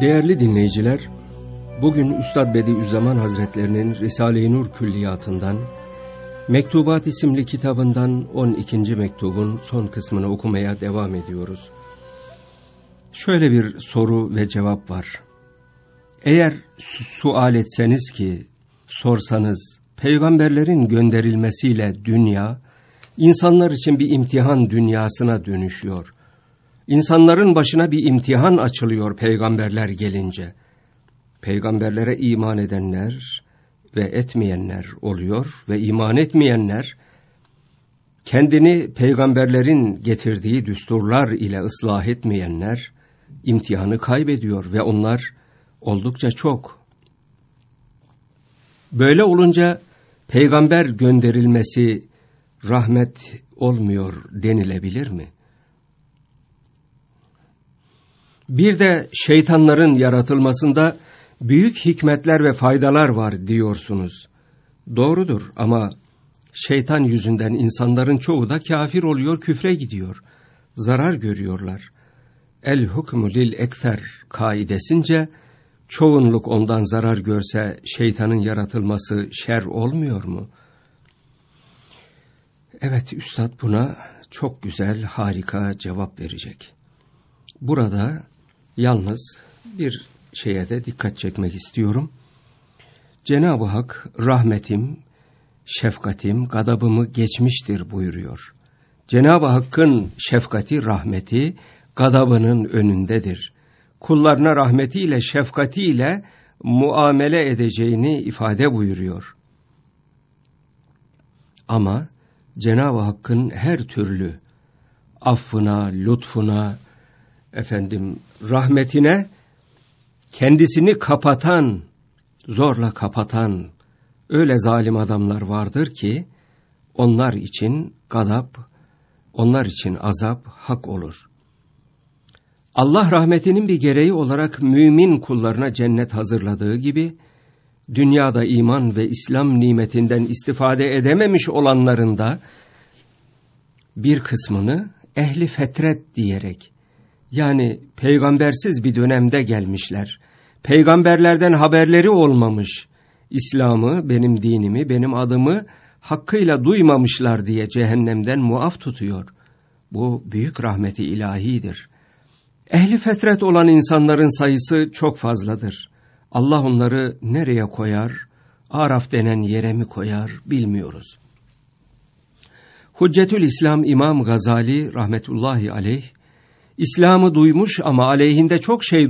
Değerli dinleyiciler, bugün Üstad Bediüzzaman Hazretlerinin Risale-i Nur Külliyatı'ndan, Mektubat isimli kitabından 12. mektubun son kısmını okumaya devam ediyoruz. Şöyle bir soru ve cevap var. Eğer sual etseniz ki, sorsanız, peygamberlerin gönderilmesiyle dünya, insanlar için bir imtihan dünyasına dönüşüyor. İnsanların başına bir imtihan açılıyor peygamberler gelince. Peygamberlere iman edenler ve etmeyenler oluyor ve iman etmeyenler, kendini peygamberlerin getirdiği düsturlar ile ıslah etmeyenler, imtihanı kaybediyor ve onlar oldukça çok. Böyle olunca peygamber gönderilmesi rahmet olmuyor denilebilir mi? Bir de şeytanların yaratılmasında büyük hikmetler ve faydalar var diyorsunuz. Doğrudur ama şeytan yüzünden insanların çoğu da kafir oluyor, küfre gidiyor. Zarar görüyorlar. El hukmu lil ekser kaidesince çoğunluk ondan zarar görse şeytanın yaratılması şer olmuyor mu? Evet, Üstad buna çok güzel, harika cevap verecek. Burada yalnız bir şeye de dikkat çekmek istiyorum. Cenab-ı Hak rahmetim, şefkatim, gadabımı geçmiştir buyuruyor. Cenab-ı Hakk'ın şefkati, rahmeti gadabının önündedir. Kullarına rahmetiyle, şefkatiyle muamele edeceğini ifade buyuruyor. Ama Cenab-ı Hakk'ın her türlü affına, lütfuna, rahmetine kendisini kapatan, zorla kapatan öyle zalim adamlar vardır ki onlar için gadap, onlar için azap hak olur. Allah rahmetinin bir gereği olarak mümin kullarına cennet hazırladığı gibi, dünyada iman ve İslam nimetinden istifade edememiş olanların da bir kısmını ehli fetret diyerek, yani peygambersiz bir dönemde gelmişler, peygamberlerden haberleri olmamış, İslam'ı, benim dinimi, benim adımı hakkıyla duymamışlar diye cehennemden muaf tutuyor. Bu büyük rahmeti ilahidir. Ehli fetret olan insanların sayısı çok fazladır. Allah onları nereye koyar, Araf denen yere mi koyar bilmiyoruz. Hüccetül İslam İmam Gazali rahmetullahi aleyh, İslam'ı duymuş ama aleyhinde çok şey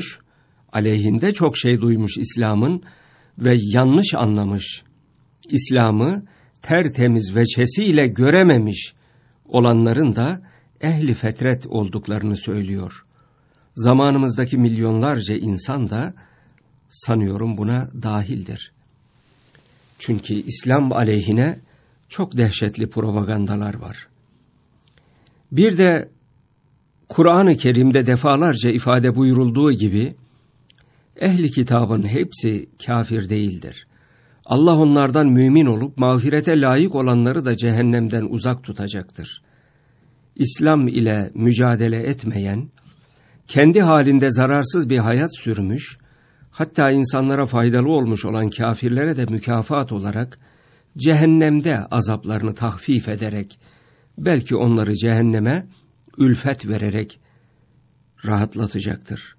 duymuş İslam'ın ve yanlış anlamış. İslam'ı tertemiz veçhesiyle görememiş olanların da ehli fetret olduklarını söylüyor. Zamanımızdaki milyonlarca insan da sanıyorum buna dahildir. Çünkü İslam aleyhine çok dehşetli propagandalar var. Bir de Kur'an-ı Kerim'de defalarca ifade buyurulduğu gibi, ehli kitabın hepsi kafir değildir. Allah onlardan mümin olup mağfirete layık olanları da cehennemden uzak tutacaktır. İslam ile mücadele etmeyen, kendi halinde zararsız bir hayat sürmüş, hatta insanlara faydalı olmuş olan kafirlere de mükafat olarak, cehennemde azaplarını tahfif ederek, belki onları cehenneme ülfet vererek rahatlatacaktır.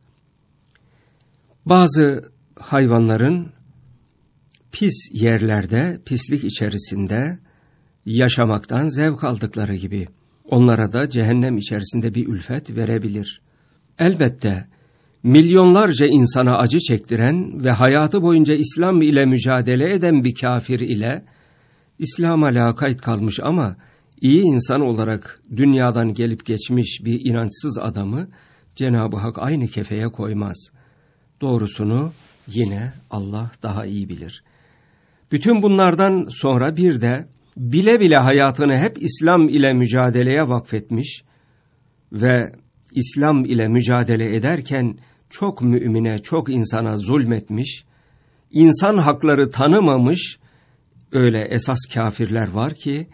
Bazı hayvanların pis yerlerde, pislik içerisinde yaşamaktan zevk aldıkları gibi, onlara da cehennem içerisinde bir ülfet verebilir. Elbette milyonlarca insana acı çektiren ve hayatı boyunca İslam ile mücadele eden bir kafir ile İslam'a lakayt kalmış ama iyi insan olarak dünyadan gelip geçmiş bir inançsız adamı Cenab-ı Hak aynı kefeye koymaz. Doğrusunu yine Allah daha iyi bilir. Bütün bunlardan sonra bir de bile bile hayatını hep İslam ile mücadeleye vakfetmiş ve İslam ile mücadele ederken çok mümine, çok insana zulmetmiş, insan hakları tanımamış öyle esas kafirler var ki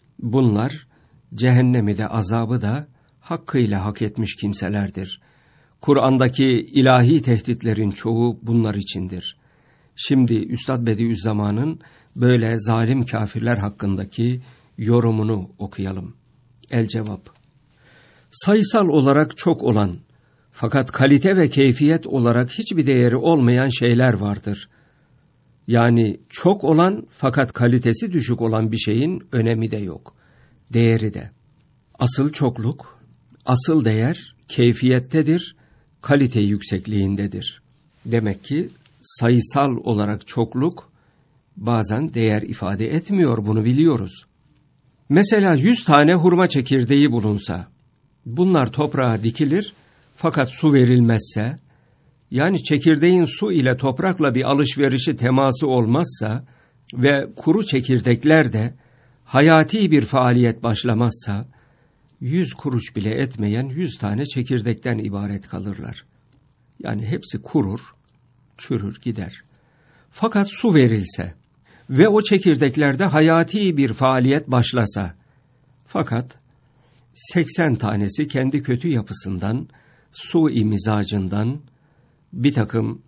bunlar cehennemi de azabı da hakkıyla hak etmiş kimselerdir. Kur'an'daki ilahi tehditlerin çoğu bunlar içindir. Şimdi Üstad Bediüzzaman'ın böyle zalim kafirler hakkındaki yorumunu okuyalım. El cevap. Sayısal olarak çok olan, fakat kalite ve keyfiyet olarak hiçbir değeri olmayan şeyler vardır. Yani çok olan fakat kalitesi düşük olan bir şeyin önemi de yok, değeri de. Asıl çokluk, asıl değer keyfiyettedir, kalite yüksekliğindedir. Demek ki sayısal olarak çokluk bazen değer ifade etmiyor, bunu biliyoruz. Mesela 100 tane hurma çekirdeği bulunsa, bunlar toprağa dikilir fakat su verilmezse, yani çekirdeğin su ile toprakla bir alışverişi teması olmazsa ve kuru çekirdekler de hayati bir faaliyet başlamazsa, 100 kuruş bile etmeyen 100 tane çekirdekten ibaret kalırlar. Yani hepsi kurur, çürür gider. Fakat su verilse ve o çekirdeklerde hayati bir faaliyet başlasa, fakat 80 tanesi kendi kötü yapısından, sui mizacından, bir takım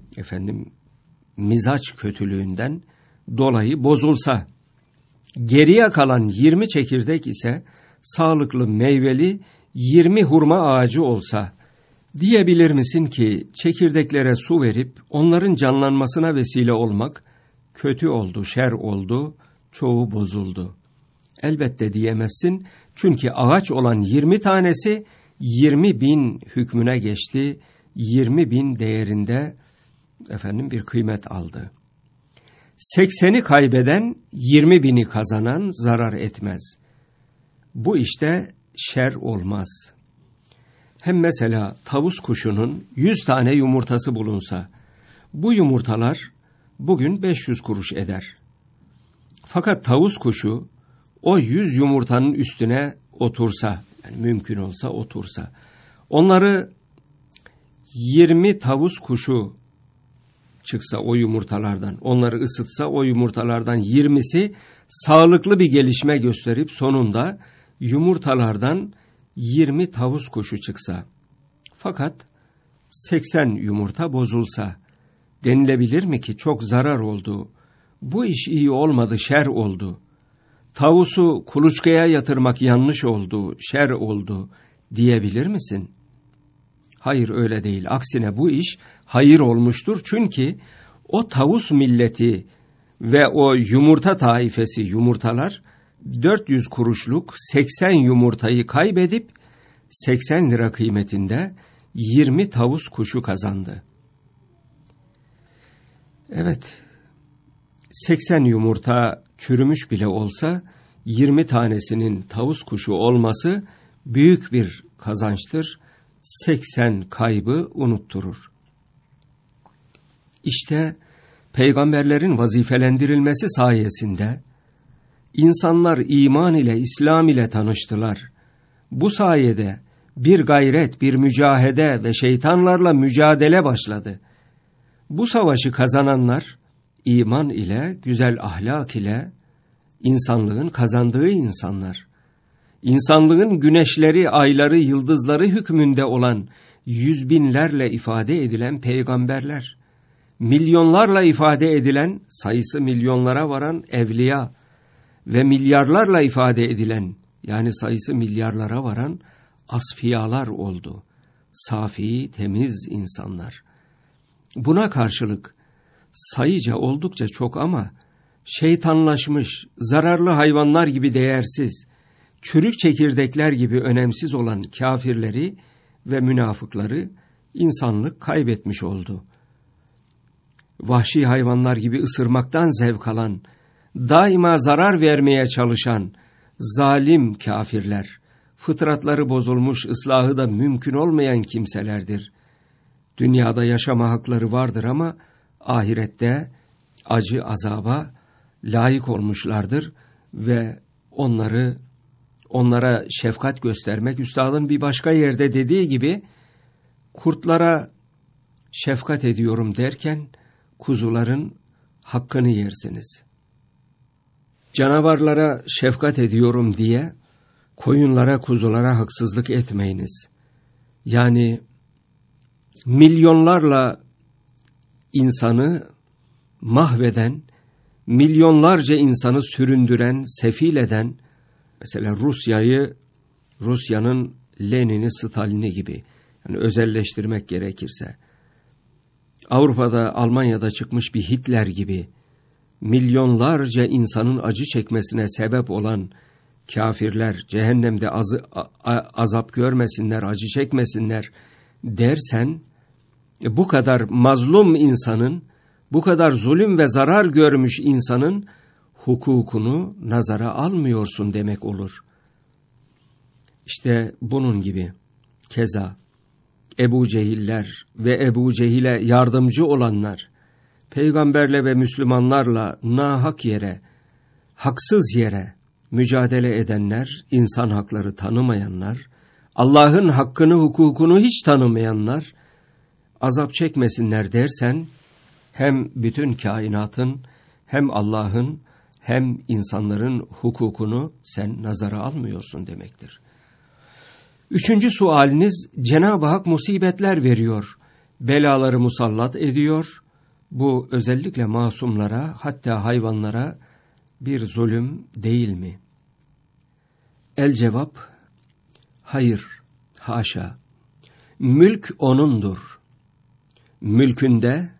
mizaç kötülüğünden dolayı bozulsa, geriye kalan 20 çekirdek ise sağlıklı meyveli 20 hurma ağacı olsa, diyebilir misin ki çekirdeklere su verip onların canlanmasına vesile olmak kötü oldu, şer oldu, çoğu bozuldu? Elbette diyemezsin, çünkü ağaç olan 20 tanesi 20.000 hükmüne geçti, 20.000 değerinde bir kıymet aldı. 80'i kaybeden 20.000'i kazanan zarar etmez. Bu işte şer olmaz. Hem mesela tavus kuşunun 100 tane yumurtası bulunsa, bu yumurtalar bugün 500 kuruş eder. Fakat tavus kuşu o 100 yumurtanın üstüne otursa, yani mümkün olsa otursa, onları 20 tavus kuşu çıksa o yumurtalardan, onları ısıtsa o yumurtalardan 20'si sağlıklı bir gelişme gösterip sonunda yumurtalardan 20 tavus kuşu çıksa, fakat 80 yumurta bozulsa, denilebilir mi ki çok zarar oldu, bu iş iyi olmadı, şer oldu, tavusu kuluçkaya yatırmak yanlış oldu, şer oldu diyebilir misin? Hayır, öyle değil. Aksine bu iş hayır olmuştur. Çünkü o tavus milleti ve o yumurta taifesi, yumurtalar 400 kuruşluk 80 yumurtayı kaybedip 80 lira kıymetinde 20 tavus kuşu kazandı. Evet, 80 yumurta çürümüş bile olsa 20 tanesinin tavus kuşu olması büyük bir kazançtır. 80 kaybı unutturur. İşte peygamberlerin vazifelendirilmesi sayesinde insanlar iman ile, İslam ile tanıştılar. Bu sayede bir gayret, bir mücahede ve şeytanlarla mücadele başladı. Bu savaşı kazananlar iman ile, güzel ahlak ile insanlığın kazandığı insanlar. İnsanlığın güneşleri, ayları, yıldızları hükmünde olan 100 binlerle ifade edilen peygamberler, milyonlarla ifade edilen, sayısı milyonlara varan evliya ve milyarlarla ifade edilen, yani sayısı milyarlara varan asfiyalar oldu. Safi, temiz insanlar. Buna karşılık sayıca oldukça çok ama şeytanlaşmış, zararlı hayvanlar gibi değersiz, çürük çekirdekler gibi önemsiz olan kafirleri ve münafıkları insanlık kaybetmiş oldu. Vahşi hayvanlar gibi ısırmaktan zevk alan, daima zarar vermeye çalışan zalim kafirler, fıtratları bozulmuş, ıslahı da mümkün olmayan kimselerdir. Dünyada yaşama hakları vardır ama ahirette acı azaba layık olmuşlardır ve onlara şefkat göstermek, üstadın bir başka yerde dediği gibi, kurtlara şefkat ediyorum derken kuzuların hakkını yersiniz. Canavarlara şefkat ediyorum diye koyunlara, kuzulara haksızlık etmeyiniz. Yani milyonlarla insanı mahveden, milyonlarca insanı süründüren, sefil eden, mesela Rusya'nın Lenin'i, Stalin'i gibi, yani özelleştirmek gerekirse, Avrupa'da, Almanya'da çıkmış bir Hitler gibi, milyonlarca insanın acı çekmesine sebep olan kafirler, cehennemde azap görmesinler, acı çekmesinler dersen, bu kadar mazlum insanın, bu kadar zulüm ve zarar görmüş insanın hukukunu nazara almıyorsun demek olur. İşte bunun gibi keza Ebu Cehiller ve Ebu Cehil'e yardımcı olanlar, peygamberle ve Müslümanlarla nahak yere, haksız yere mücadele edenler, insan hakları tanımayanlar, Allah'ın hakkını, hukukunu hiç tanımayanlar azap çekmesinler dersen, hem bütün kainatın, hem Allah'ın, hem insanların hukukunu sen nazara almıyorsun demektir. Üçüncü sualiniz, Cenab-ı Hak musibetler veriyor, belaları musallat ediyor. Bu özellikle masumlara, hatta hayvanlara bir zulüm değil mi? El cevap, hayır, haşa. Mülk O'nundur. Mülkünde,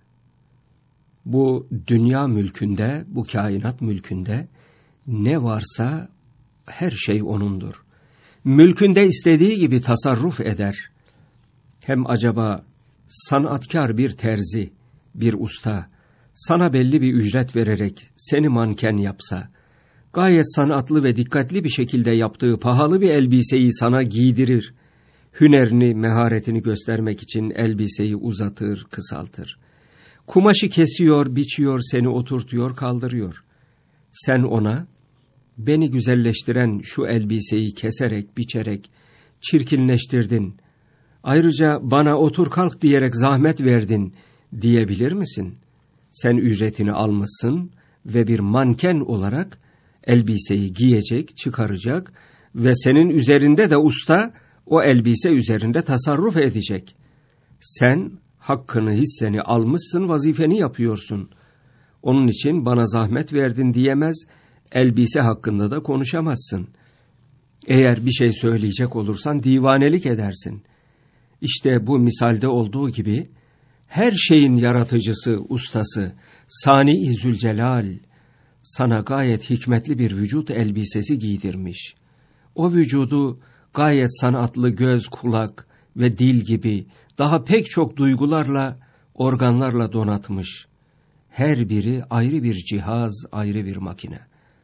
bu dünya mülkünde, bu kainat mülkünde ne varsa her şey O'nundur. Mülkünde istediği gibi tasarruf eder. Hem acaba sanatkar bir terzi, bir usta, sana belli bir ücret vererek seni manken yapsa, gayet sanatlı ve dikkatli bir şekilde yaptığı pahalı bir elbiseyi sana giydirir, hünerini, meharetini göstermek için elbiseyi uzatır, kısaltır. Kumaşı kesiyor, biçiyor, seni oturtuyor, kaldırıyor. Sen ona, beni güzelleştiren şu elbiseyi keserek, biçerek çirkinleştirdin, ayrıca bana otur kalk diyerek zahmet verdin diyebilir misin? Sen ücretini almışsın ve bir manken olarak elbiseyi giyecek, çıkaracak ve senin üzerinde de usta o elbise üzerinde tasarruf edecek. Sen hakkını, hisseni almışsın, vazifeni yapıyorsun. Onun için bana zahmet verdin diyemez, elbise hakkında da konuşamazsın. Eğer bir şey söyleyecek olursan divanelik edersin. İşte bu misalde olduğu gibi her şeyin yaratıcısı, ustası, Sani-i Zülcelal sana gayet hikmetli bir vücut elbisesi giydirmiş. O vücudu gayet sanatlı göz, kulak ve dil gibi daha pek çok duygularla, organlarla donatmış. Her biri ayrı bir cihaz, ayrı bir makine.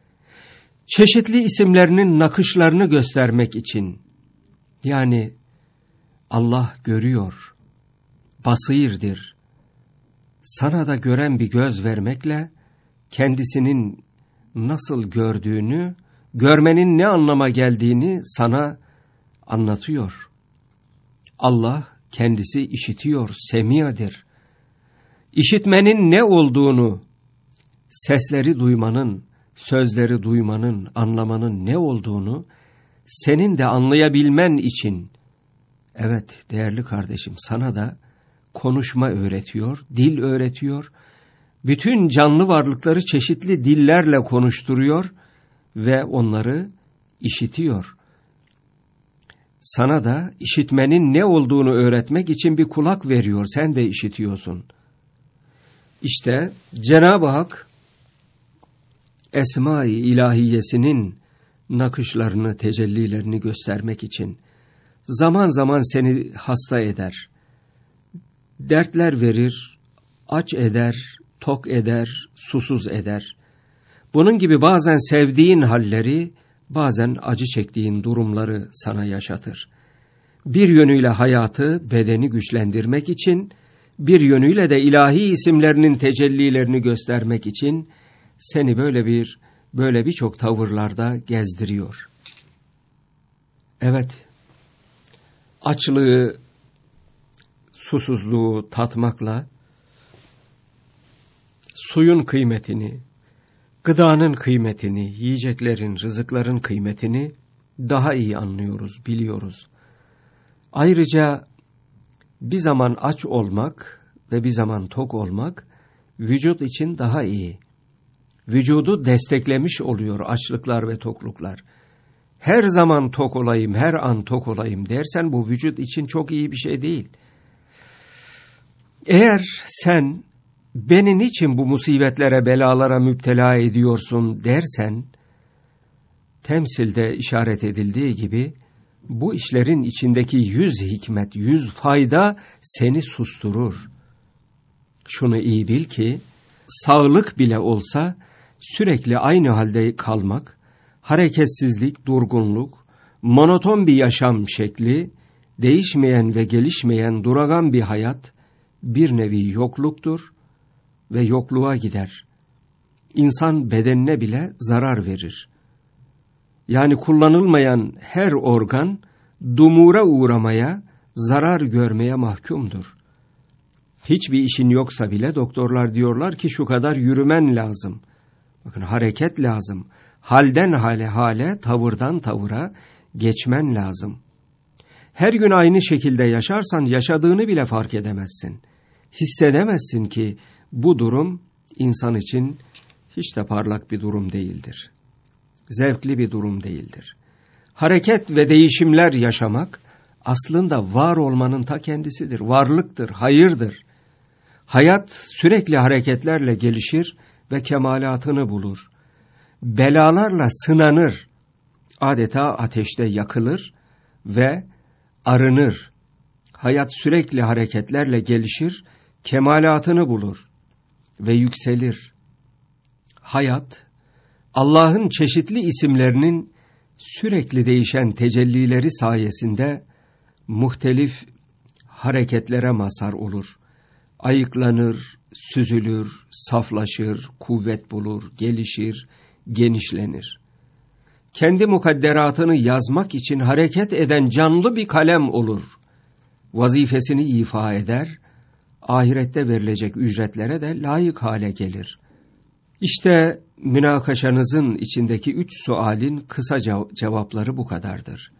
Çeşitli isimlerinin nakışlarını göstermek için, yani Allah görüyor, basirdir. Sana da gören bir göz vermekle kendisinin nasıl gördüğünü, görmenin ne anlama geldiğini sana anlatıyor. Allah kendisi işitiyor, semiadır. İşitmenin ne olduğunu, sesleri duymanın, sözleri duymanın, anlamanın ne olduğunu senin de anlayabilmen için, evet değerli kardeşim, sana da konuşma öğretiyor, dil öğretiyor, bütün canlı varlıkları çeşitli dillerle konuşturuyor ve onları işitiyor. Sana da işitmenin ne olduğunu öğretmek için bir kulak veriyor, sen de işitiyorsun. İşte Cenab-ı Hak Esma-i İlahiyesinin nakışlarını, tecellilerini göstermek için zaman zaman seni hasta eder, dertler verir, aç eder, tok eder, susuz eder. Bunun gibi bazen sevdiğin halleri, bazen acı çektiğin durumları sana yaşatır. Bir yönüyle hayatı, bedeni güçlendirmek için, bir yönüyle de ilahi isimlerinin tecellilerini göstermek için seni böyle birçok tavırlarda gezdiriyor. Evet, açlığı, susuzluğu tatmakla suyun kıymetini, gıdanın kıymetini, yiyeceklerin, rızıkların kıymetini daha iyi anlıyoruz, biliyoruz. Ayrıca Bir zaman aç olmak ve bir zaman tok olmak vücut için daha iyi. Vücudu desteklemiş oluyor açlıklar ve tokluklar. Her zaman tok olayım, her an tok olayım dersen bu vücut için çok iyi bir şey değil. Eğer sen beni niçin bu musibetlere, belalara müptela ediyorsun dersen, temsilde işaret edildiği gibi bu işlerin içindeki 100 hikmet, 100 fayda seni susturur. Şunu iyi bil ki, sağlık bile olsa sürekli aynı halde kalmak, hareketsizlik, durgunluk, monoton bir yaşam şekli, değişmeyen ve gelişmeyen duragan bir hayat, bir nevi yokluktur ve yokluğa gider. İnsan bedenine bile zarar verir. Yani kullanılmayan her organ, dumura uğramaya, zarar görmeye mahkumdur. Hiçbir işin yoksa bile doktorlar diyorlar ki şu kadar yürümen lazım. Bakın hareket lazım. Halden hale, tavırdan tavıra geçmen lazım. Her gün aynı şekilde yaşarsan yaşadığını bile fark edemezsin. Hissedemezsin ki bu durum insan için hiç de parlak bir durum değildir. Zevkli bir durum değildir. Hareket ve değişimler yaşamak aslında var olmanın ta kendisidir. Varlıktır, hayırdır. Hayat sürekli hareketlerle gelişir ve kemalatını bulur. Belalarla sınanır, adeta ateşte yakılır ve arınır. Hayat sürekli hareketlerle gelişir, kemalatını bulur ve yükselir. Hayat, Allah'ın çeşitli isimlerinin sürekli değişen tecellileri sayesinde muhtelif hareketlere mazhar olur. Ayıklanır, süzülür, saflaşır, kuvvet bulur, gelişir, genişlenir. Kendi mukadderatını yazmak için hareket eden canlı bir kalem olur. Vazifesini ifa eder, ahirette verilecek ücretlere de layık hale gelir. İşte münakaşanızın içindeki 3 sualin kısa cevapları bu kadardır.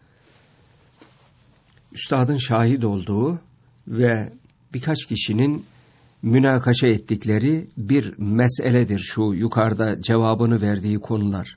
Üstadın şahit olduğu ve birkaç kişinin münakaşa ettikleri bir meseledir şu yukarıda cevabını verdiği konular.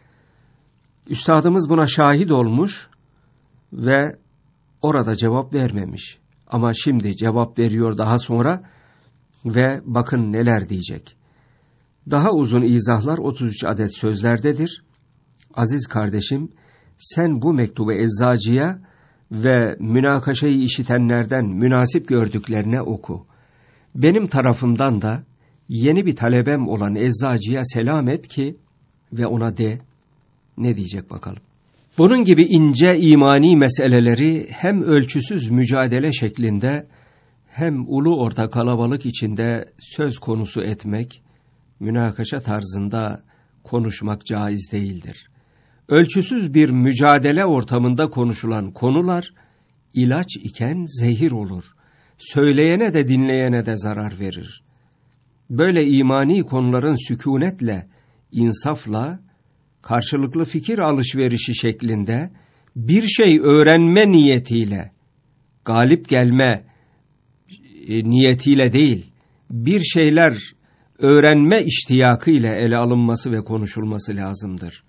Üstadımız buna şahit olmuş ve orada cevap vermemiş. Ama şimdi cevap veriyor daha sonra ve bakın neler diyecek. Daha uzun izahlar 33 adet sözlerdedir. Aziz kardeşim, sen bu mektubu eczacıya ve münakaşayı işitenlerden münasip gördüklerine oku. Benim tarafımdan da yeni bir talebem olan eczacıya selam et ki ve ona de, ne diyecek bakalım. Bunun gibi ince imani meseleleri hem ölçüsüz mücadele şeklinde hem ulu orta kalabalık içinde söz konusu etmek, münakaşa tarzında konuşmak caiz değildir. Ölçüsüz bir mücadele ortamında konuşulan konular ilaç iken zehir olur. Söyleyene de dinleyene de zarar verir. Böyle imani konuların sükunetle, insafla, karşılıklı fikir alışverişi şeklinde bir şey öğrenme niyetiyle, galip gelme niyetiyle değil, bir şeyler öğrenme iştiyakıyla ele alınması ve konuşulması lazımdır.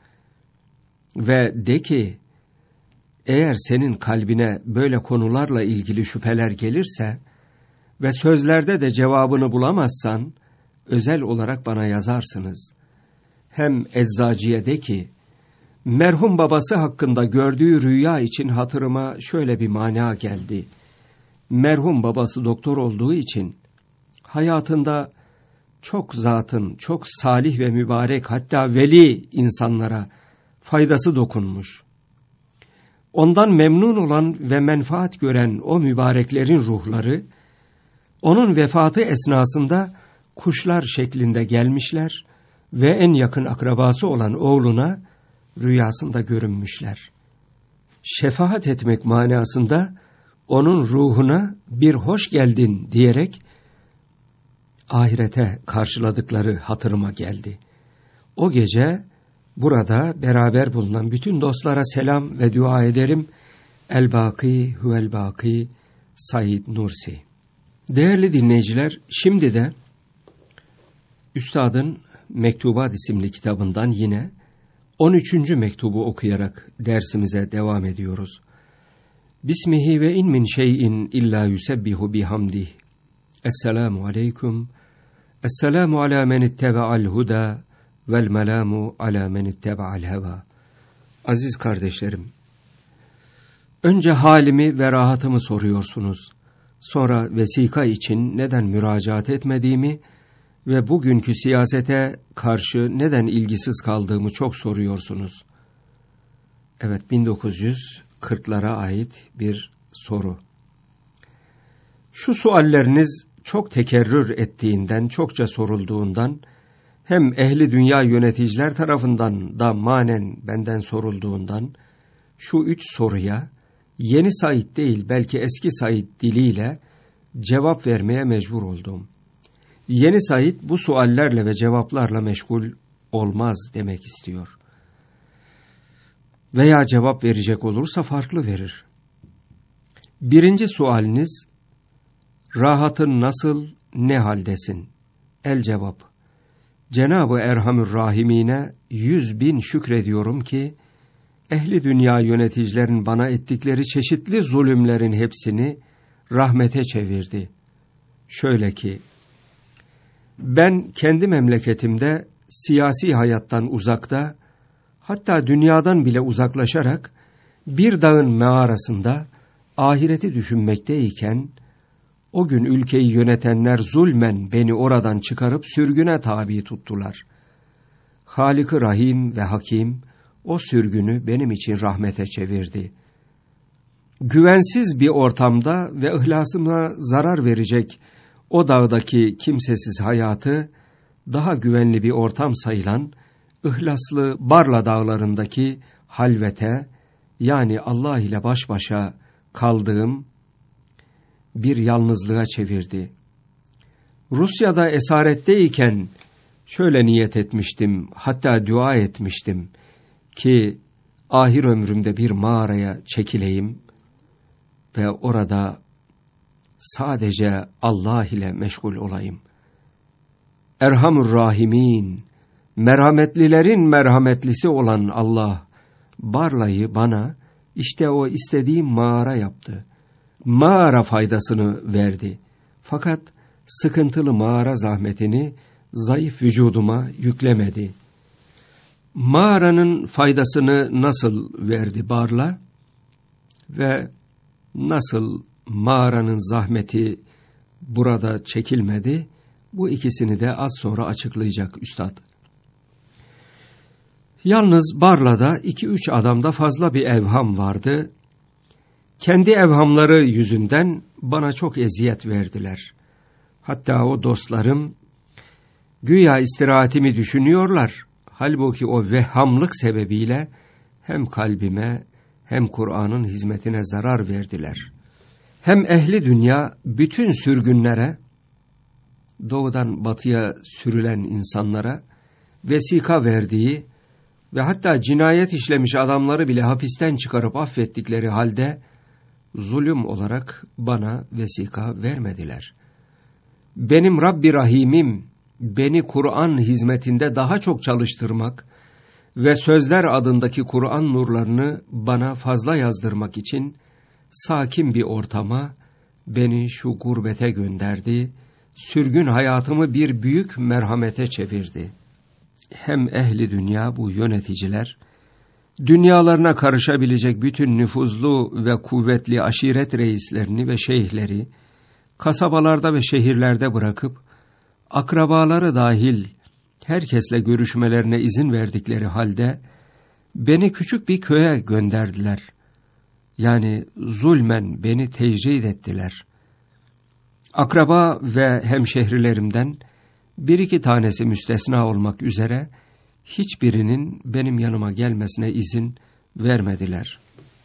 Ve de ki, eğer senin kalbine böyle konularla ilgili şüpheler gelirse ve sözlerde de cevabını bulamazsan, özel olarak bana yazarsınız. Hem eczacıya de ki, merhum babası hakkında gördüğü rüya için hatırıma şöyle bir mana geldi. Merhum babası doktor olduğu için hayatında çok zatın, çok salih ve mübarek, hatta veli insanlara faydası dokunmuş. Ondan memnun olan ve menfaat gören o mübareklerin ruhları, onun vefatı esnasında kuşlar şeklinde gelmişler ve en yakın akrabası olan oğluna rüyasında görünmüşler. Şefaat etmek manasında onun ruhuna bir hoş geldin diyerek ahirete karşıladıkları hatırıma geldi. O gece burada beraber bulunan bütün dostlara selam ve dua ederim. El-Baki huvel-Baki, Said Nursi. Değerli dinleyiciler, şimdi de Üstadın Mektubat isimli kitabından yine 13. mektubu okuyarak dersimize devam ediyoruz. Bismihi ve in min şeyin illa yusebbihu bihamdih. Esselamu aleyküm. Esselamu ala men ittebe'al huda vel melamu ala men ittebe'al heva. Aziz kardeşlerim, önce halimi ve rahatımı soruyorsunuz. Sonra vesika için neden müracaat etmediğimi ve bugünkü siyasete karşı neden ilgisiz kaldığımı çok soruyorsunuz. Evet, 1940'lara ait bir soru. Şu sualleriniz çok tekerrür ettiğinden, çokça sorulduğundan, hem ehli dünya yöneticiler tarafından da manen benden sorulduğundan, şu 3 soruya yeni Said değil belki eski Said diliyle cevap vermeye mecbur oldum. Yeni Said bu suallerle ve cevaplarla meşgul olmaz demek istiyor. Veya cevap verecek olursa farklı verir. Birinci sualiniz, rahatın nasıl, ne haldesin? El cevap, Cenab-ı Erhamür Rahimine 100.000 şükrediyorum ki, ehli dünya yöneticilerin bana ettikleri çeşitli zulümlerin hepsini rahmete çevirdi. Şöyle ki, ben kendi memleketimde siyasi hayattan uzakta, hatta dünyadan bile uzaklaşarak bir dağın mağarasında ahireti düşünmekteyken, o gün ülkeyi yönetenler zulmen beni oradan çıkarıp sürgüne tabi tuttular. Halik-i Rahim ve Hakim o sürgünü benim için rahmete çevirdi. Güvensiz bir ortamda ve ihlasıma zarar verecek o dağdaki kimsesiz hayatı, daha güvenli bir ortam sayılan ihlaslı Barla dağlarındaki halvete, yani Allah ile baş başa kaldığım bir yalnızlığa çevirdi. Rusya'da esaretteyken şöyle niyet etmiştim, hatta dua etmiştim ki ahir ömrümde bir mağaraya çekileyim ve orada sadece Allah ile meşgul olayım. Erhamur Rahimin, merhametlilerin merhametlisi olan Allah, Barla'yı bana işte o istediğim mağara yaptı. Mağara faydasını verdi. Fakat sıkıntılı mağara zahmetini zayıf vücuduma yüklemedi. Mağaranın faydasını nasıl verdi Barla ve nasıl mağaranın zahmeti burada çekilmedi, bu ikisini de az sonra açıklayacak Üstad. Yalnız Barla'da 2-3 adamda fazla bir evham vardı. Kendi evhamları yüzünden bana çok eziyet verdiler. Hatta o dostlarım güya istirahatimi düşünüyorlar. Halbuki o vehhamlık sebebiyle hem kalbime hem Kur'an'ın hizmetine zarar verdiler. Hem ehli dünya bütün sürgünlere, doğudan batıya sürülen insanlara vesika verdiği ve hatta cinayet işlemiş adamları bile hapisten çıkarıp affettikleri halde zulüm olarak bana vesika vermediler. Benim Rabbi Rahim'im beni Kur'an hizmetinde daha çok çalıştırmak ve Sözler adındaki Kur'an nurlarını bana fazla yazdırmak için sakin bir ortama beni şu gurbete gönderdi, sürgün hayatımı bir büyük merhamete çevirdi. Hem ehli dünya bu yöneticiler, dünyalarına karışabilecek bütün nüfuzlu ve kuvvetli aşiret reislerini ve şeyhleri, kasabalarda ve şehirlerde bırakıp, akrabaları dahil herkesle görüşmelerine izin verdikleri halde, beni küçük bir köye gönderdiler. Yani zulmen beni tecrid ettiler. Akraba ve hemşehrilerimden 1-2 tanesi müstesna olmak üzere hiçbirinin benim yanıma gelmesine izin vermediler.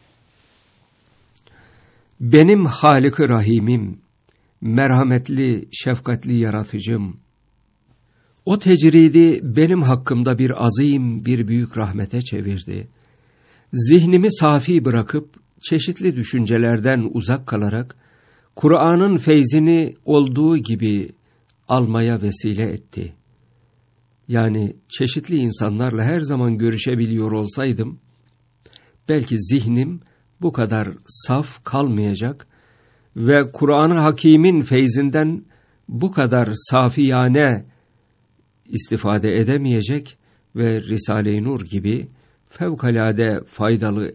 Benim Halik-i Rahim'im, merhametli, şefkatli yaratıcım, o tecridi benim hakkımda bir azim, bir büyük rahmete çevirdi. Zihnimi safi bırakıp, çeşitli düşüncelerden uzak kalarak, Kur'an'ın feyzini olduğu gibi almaya vesile etti. Yani çeşitli insanlarla her zaman görüşebiliyor olsaydım, belki zihnim bu kadar saf kalmayacak ve Kur'an-ı Hakîm'in feyzinden bu kadar safiyane istifade edemeyecek ve Risale-i Nur gibi fevkalade faydalı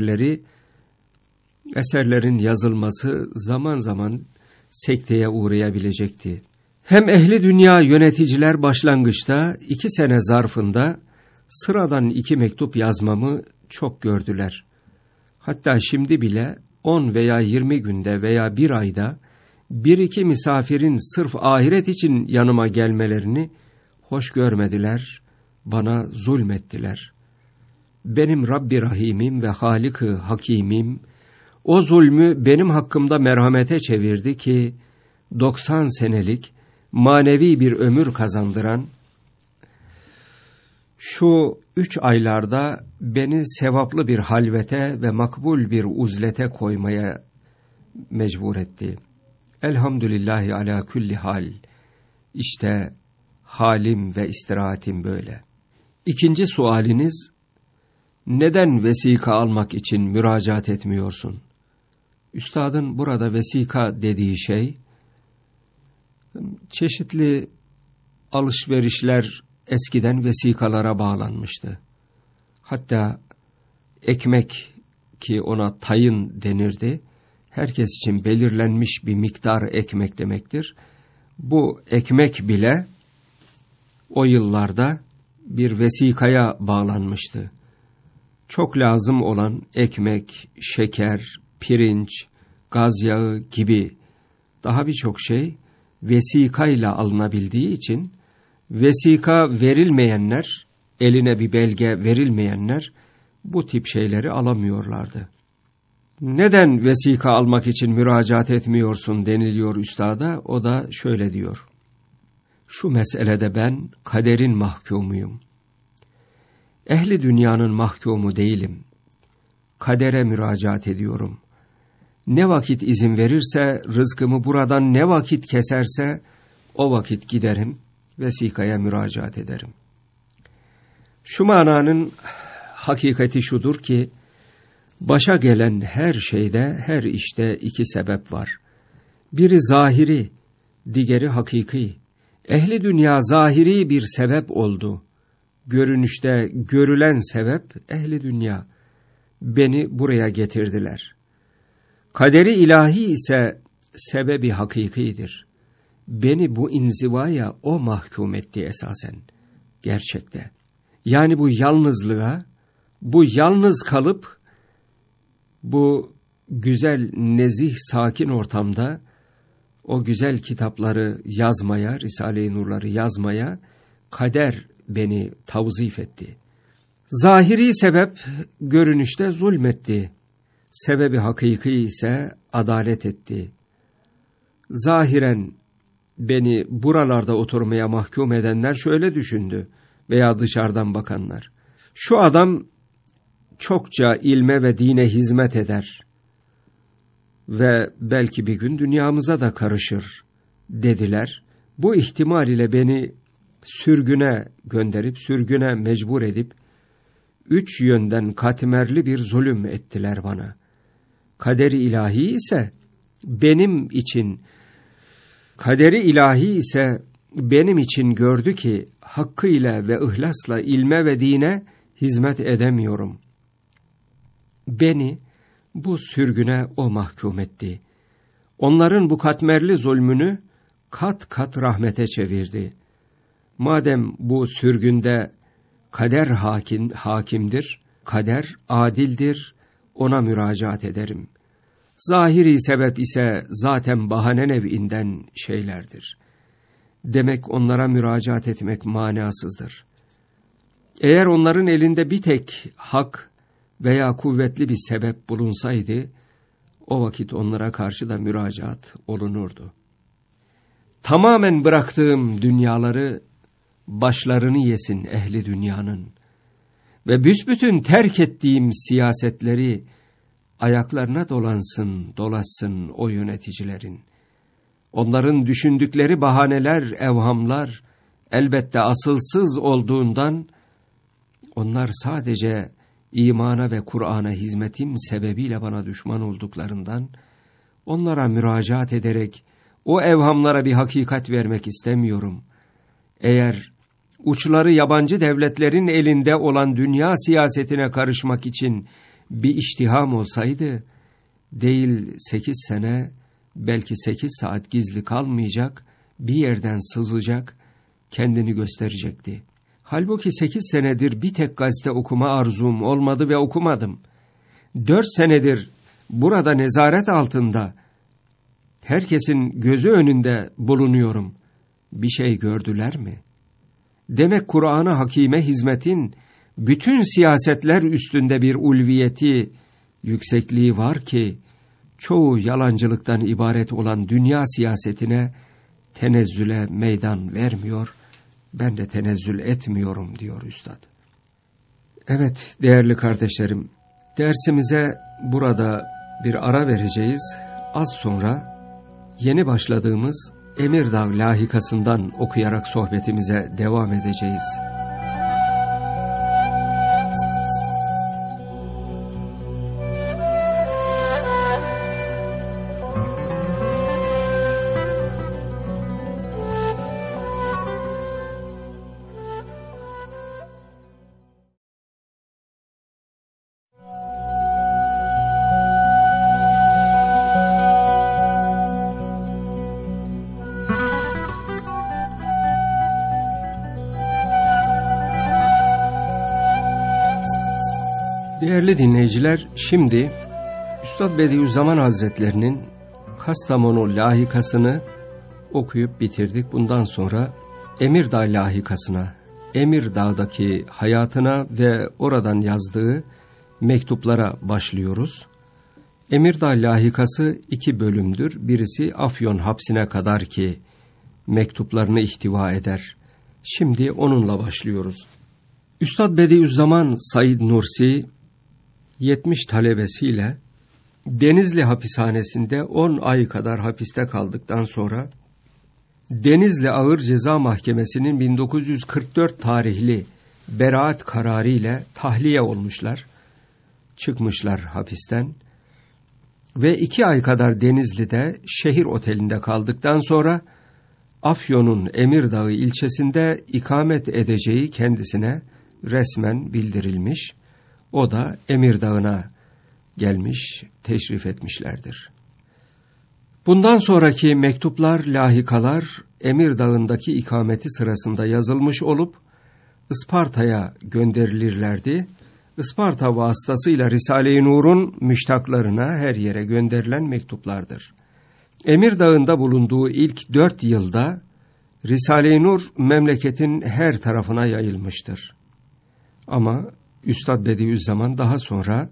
eserlerin yazılması zaman zaman sekteye uğrayabilecekti. Hem ehli dünya yöneticiler başlangıçta 2 sene zarfında sıradan 2 mektup yazmamı çok gördüler. Hatta şimdi bile 10 veya 20 günde veya 1 ayda 1-2 misafirin sırf ahiret için yanıma gelmelerini hoş görmediler, bana zulmettiler. Benim Rabbi Rahim'im ve Halik-i Hakîm'im o zulmü benim hakkımda merhamete çevirdi ki 90 senelik manevi bir ömür kazandıran şu 3 aylarda beni sevaplı bir halvete ve makbul bir uzlete koymaya mecbur etti. Elhamdülillahi ala külli hal. İşte halim ve istirahatim böyle. İkinci sualiniz, neden vesika almak için müracaat etmiyorsun? Üstadın burada vesika dediği şey, çeşitli alışverişler eskiden vesikalara bağlanmıştı. Hatta ekmek, ki ona tayın denirdi, herkes için belirlenmiş bir miktar ekmek demektir. Bu ekmek bile o yıllarda bir vesikaya bağlanmıştı. Çok lazım olan ekmek, şeker, pirinç, gaz yağı gibi daha birçok şey vesikayla alınabildiği için vesika verilmeyenler, eline bir belge verilmeyenler bu tip şeyleri alamıyorlardı. Neden vesika almak için müracaat etmiyorsun deniliyor üstada, o da şöyle diyor. Şu meselede ben kaderin mahkumuyum. Ehli dünyanın mahkumu değilim. Kadere müracaat ediyorum. Ne vakit izin verirse, rızkımı buradan ne vakit keserse, o vakit giderim, vesikaya müracaat ederim. Şu mananın hakikati şudur ki, başa gelen her şeyde, her işte 2 sebep var. Biri zahiri, diğeri hakiki. Ehli dünya zahiri bir sebep oldu. Görünüşte görülen sebep ehli dünya. Beni buraya getirdiler. Kaderi ilahi ise sebebi hakikidir. Beni bu inzivaya o mahkum etti esasen, gerçekte. Yani bu yalnızlığa, bu yalnız kalıp, bu güzel, nezih, sakin ortamda o güzel kitapları yazmaya, Risale-i Nur'ları yazmaya kader beni tavzif etti. Zahiri sebep görünüşte zulmetti. Sebebi hakiki ise adalet etti. Zahiren beni buralarda oturmaya mahkum edenler şöyle düşündü veya dışarıdan bakanlar. Şu adam çokça ilme ve dine hizmet eder ve belki bir gün dünyamıza da karışır dediler. Bu ihtimal ile beni sürgüne gönderip, sürgüne mecbur edip 3 yönden katmerli bir zulüm ettiler bana. Kaderi ilahi ise benim için gördü ki hakkıyla ve ihlasla ilme ve dine hizmet edemiyorum. Beni bu sürgüne o mahkum etti. Onların bu katmerli zulmünü kat kat rahmete çevirdi. Madem bu sürgünde kader hakimdir, kader adildir, ona müracaat ederim. Zahiri sebep ise zaten bahane nev'inden şeylerdir. Demek onlara müracaat etmek manasızdır. Eğer onların elinde bir tek hak veya kuvvetli bir sebep bulunsaydı, o vakit onlara karşı da müracaat olunurdu. Tamamen bıraktığım dünyaları başlarını yesin ehli dünyanın ve büsbütün terk ettiğim siyasetleri ayaklarına dolaşsın o yöneticilerin. Onların düşündükleri bahaneler, evhamlar elbette asılsız olduğundan, onlar sadece imana ve Kur'an'a hizmetim sebebiyle bana düşman olduklarından, onlara müracaat ederek o evhamlara bir hakikat vermek istemiyorum. Eğer uçları yabancı devletlerin elinde olan dünya siyasetine karışmak için bir iştiham olsaydı, değil 8 sene, belki 8 saat gizli kalmayacak, bir yerden sızacak, kendini gösterecekti. Halbuki 8 senedir bir tek gazete okuma arzum olmadı ve okumadım. 4 senedir burada nezaret altında, herkesin gözü önünde bulunuyorum. Bir şey gördüler mi? Demek Kur'an-ı Hakîm'e hizmetin bütün siyasetler üstünde bir ulviyeti, yüksekliği var ki, çoğu yalancılıktan ibaret olan dünya siyasetine tenezzüle meydan vermiyor, ben de tenezzül etmiyorum diyor Üstad. Evet değerli kardeşlerim, dersimize burada bir ara vereceğiz. Az sonra yeni başladığımız Emirdağ lahikasından okuyarak sohbetimize devam edeceğiz. Değerli dinleyiciler, şimdi Üstad Bediüzzaman Hazretlerinin Kastamonu lahikasını okuyup bitirdik. Bundan sonra Emirdağ lahikasına, Emirdağ'daki hayatına ve oradan yazdığı mektuplara başlıyoruz. Emirdağ lahikası 2 bölümdür. Birisi Afyon hapsine kadar ki mektuplarını ihtiva eder. Şimdi onunla başlıyoruz. Üstad Bediüzzaman Said Nursi 70 talebesiyle Denizli hapishanesinde 10 ay kadar hapiste kaldıktan sonra Denizli Ağır Ceza Mahkemesi'nin 1944 tarihli beraat kararı ile tahliye olmuşlar, çıkmışlar hapisten ve 2 ay kadar Denizli'de şehir otelinde kaldıktan sonra Afyon'un Emirdağ ilçesinde ikamet edeceği kendisine resmen bildirilmiş. O da Emirdağ'ına gelmiş, teşrif etmişlerdir. Bundan sonraki mektuplar, lahikalar Emirdağ'ındaki ikameti sırasında yazılmış olup Isparta'ya gönderilirlerdi. Isparta vasıtasıyla Risale-i Nur'un müştaklarına her yere gönderilen mektuplardır. Emirdağ'ında bulunduğu ilk 4 yılda Risale-i Nur memleketin her tarafına yayılmıştır. Ama Üstad Bediüzzaman daha sonra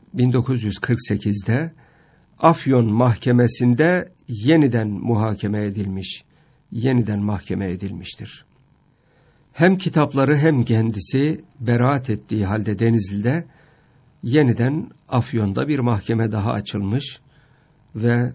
1948'de Afyon Mahkemesi'nde yeniden muhakeme edilmiş, yeniden mahkeme edilmiştir. Hem kitapları hem kendisi beraat ettiği halde Denizli'de yeniden Afyon'da bir mahkeme daha açılmış ve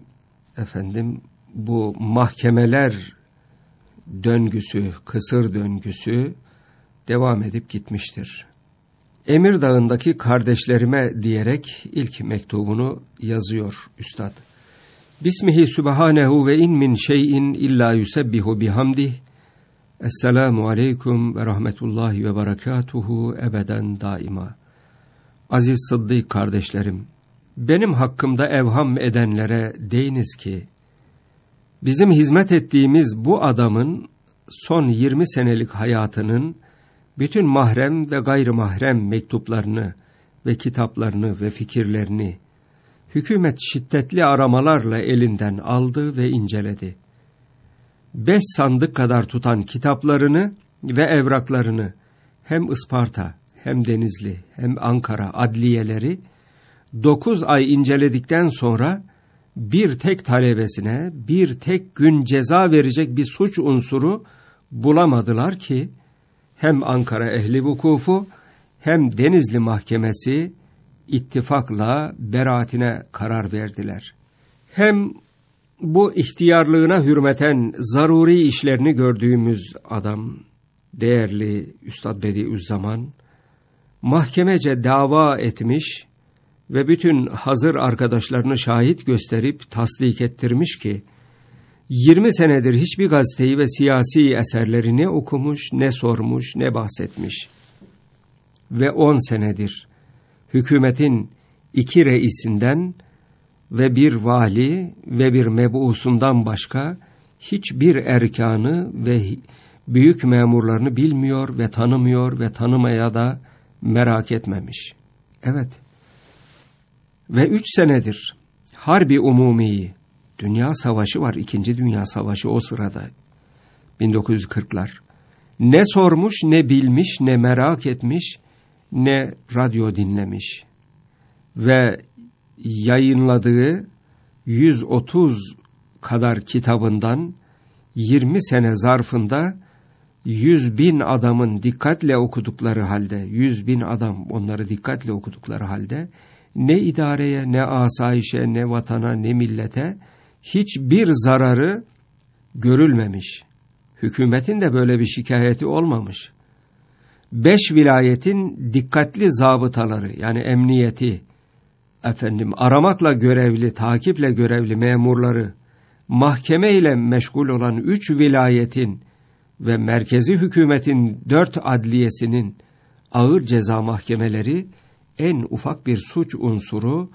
bu mahkemeler döngüsü, kısır döngüsü devam edip gitmiştir. Emirdağ'ındaki kardeşlerime diyerek ilk mektubunu yazıyor Üstad. Bismihi Sübhanehu ve in min şeyin illa yusebbihu bihamdih. Esselamu aleyküm ve rahmetullahi ve berekatuhu ebeden daima. Aziz Sıddık kardeşlerim, benim hakkımda evham edenlere deyiniz ki, bizim hizmet ettiğimiz bu adamın son 20 senelik hayatının bütün mahrem ve gayrimahrem mektuplarını ve kitaplarını ve fikirlerini hükümet şiddetli aramalarla elinden aldı ve inceledi. 5 sandık kadar tutan kitaplarını ve evraklarını hem Isparta, hem Denizli, hem Ankara adliyeleri 9 ay inceledikten sonra bir tek talebesine bir tek gün ceza verecek bir suç unsuru bulamadılar ki hem Ankara ehli vukufu hem Denizli Mahkemesi ittifakla beraatine karar verdiler. Hem bu ihtiyarlığına hürmeten zaruri işlerini gördüğümüz adam, değerli Üstad Bediüzzaman, mahkemece dava etmiş ve bütün hazır arkadaşlarını şahit gösterip tasdik ettirmiş ki, 20 senedir hiçbir gazeteyi ve siyasi eserleri ne okumuş, ne sormuş, ne bahsetmiş. Ve 10 senedir hükümetin 2 reisinden ve bir vali ve bir mebusundan başka hiçbir erkanı ve büyük memurlarını bilmiyor ve tanımıyor ve tanımaya da merak etmemiş. Evet. Ve 3 senedir Harbi Umumi'yi, Dünya Savaşı var, 2. Dünya Savaşı o sırada, 1940'lar. Ne sormuş, ne bilmiş, ne merak etmiş, ne radyo dinlemiş. Ve yayınladığı 130 kadar kitabından 20 sene zarfında 100.000 adamın dikkatle okudukları halde, 100.000 adam onları dikkatle okudukları halde, ne idareye, ne asayişe, ne vatana, ne millete hiçbir zararı görülmemiş. Hükümetin de böyle bir şikayeti olmamış. 5 vilayetin dikkatli zabıtaları, yani emniyeti, aramakla görevli, takiple görevli memurları, mahkeme ile meşgul olan 3 vilayetin ve merkezi hükümetin 4 adliyesinin ağır ceza mahkemeleri en ufak bir suç unsuru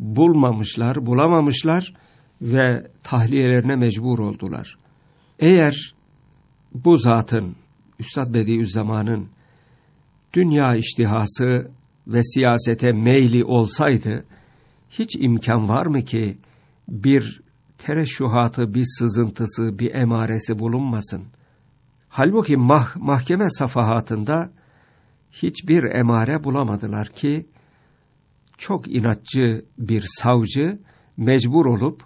bulamamışlar ve tahliyelerine mecbur oldular. Eğer bu zatın, Üstad Bediüzzaman'ın dünya iştihası ve siyasete meyli olsaydı, hiç imkan var mı ki bir tereşşuhatı, bir sızıntısı, bir emaresi bulunmasın? Halbuki mahkeme safahatında hiçbir emare bulamadılar ki, çok inatçı bir savcı mecbur olup,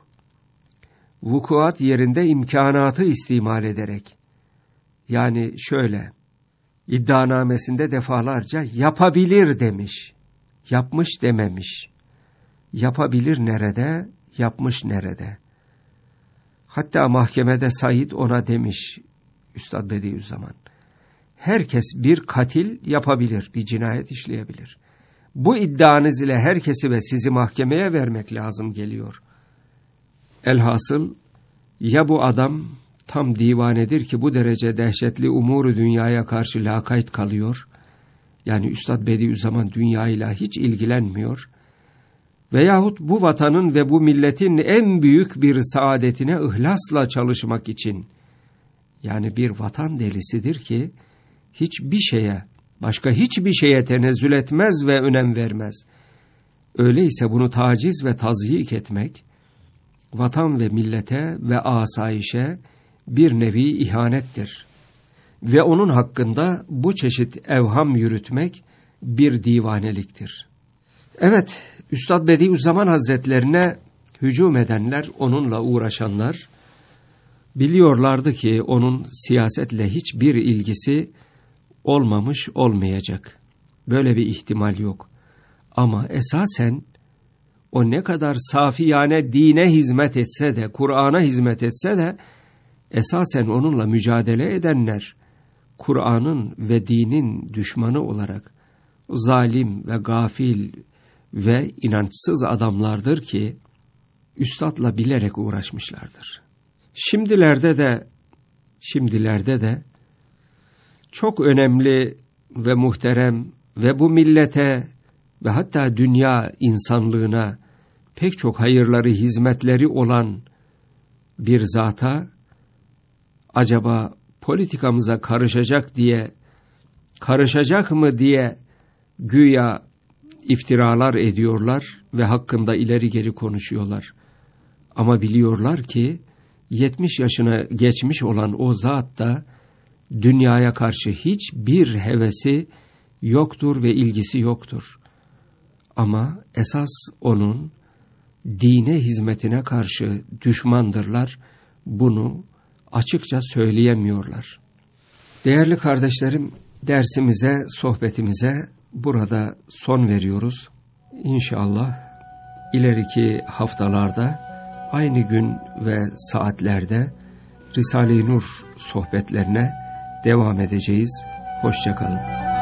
vukuat yerinde imkanatı istimal ederek, yani şöyle, iddianamesinde defalarca yapabilir demiş, yapmış dememiş. Yapabilir nerede, yapmış nerede? Hatta mahkemede Said ona demiş, Üstad Bediüzzaman, herkes bir katil yapabilir, bir cinayet işleyebilir. Bu iddianız ile herkesi ve sizi mahkemeye vermek lazım geliyor. Elhasıl, ya bu adam tam divanedir ki bu derece dehşetli umuru dünyaya karşı lakayt kalıyor, yani Üstad Bediüzzaman dünyayla hiç ilgilenmiyor, veyahut bu vatanın ve bu milletin en büyük bir saadetine ihlasla çalışmak için, yani bir vatan delisidir ki hiçbir şeye, başka hiçbir şeye tenezzül etmez ve önem vermez. Öyleyse bunu taciz ve tazyik etmek, vatan ve millete ve asayişe bir nevi ihanettir. Ve onun hakkında bu çeşit evham yürütmek bir divaneliktir. Evet, Üstad Bediüzzaman Hazretlerine hücum edenler, onunla uğraşanlar, biliyorlardı ki onun siyasetle hiçbir ilgisi olmamış, olmayacak. Böyle bir ihtimal yok. Ama esasen o ne kadar safiyane dine hizmet etse de, Kur'an'a hizmet etse de, esasen onunla mücadele edenler, Kur'an'ın ve dinin düşmanı olarak zalim ve gafil ve inançsız adamlardır ki, üstadla bilerek uğraşmışlardır. Şimdilerde de çok önemli ve muhterem ve bu millete ve hatta dünya insanlığına pek çok hayırları, hizmetleri olan bir zata, acaba politikamıza karışacak mı diye güya iftiralar ediyorlar ve hakkında ileri geri konuşuyorlar. Ama biliyorlar ki 70 yaşına geçmiş olan o zat da dünyaya karşı hiçbir hevesi yoktur ve ilgisi yoktur. Ama esas onun dine hizmetine karşı düşmandırlar. Bunu açıkça söyleyemiyorlar. Değerli kardeşlerim, dersimize, sohbetimize burada son veriyoruz. İnşallah ileriki haftalarda aynı gün ve saatlerde Risale-i Nur sohbetlerine devam edeceğiz. Hoşça kalın.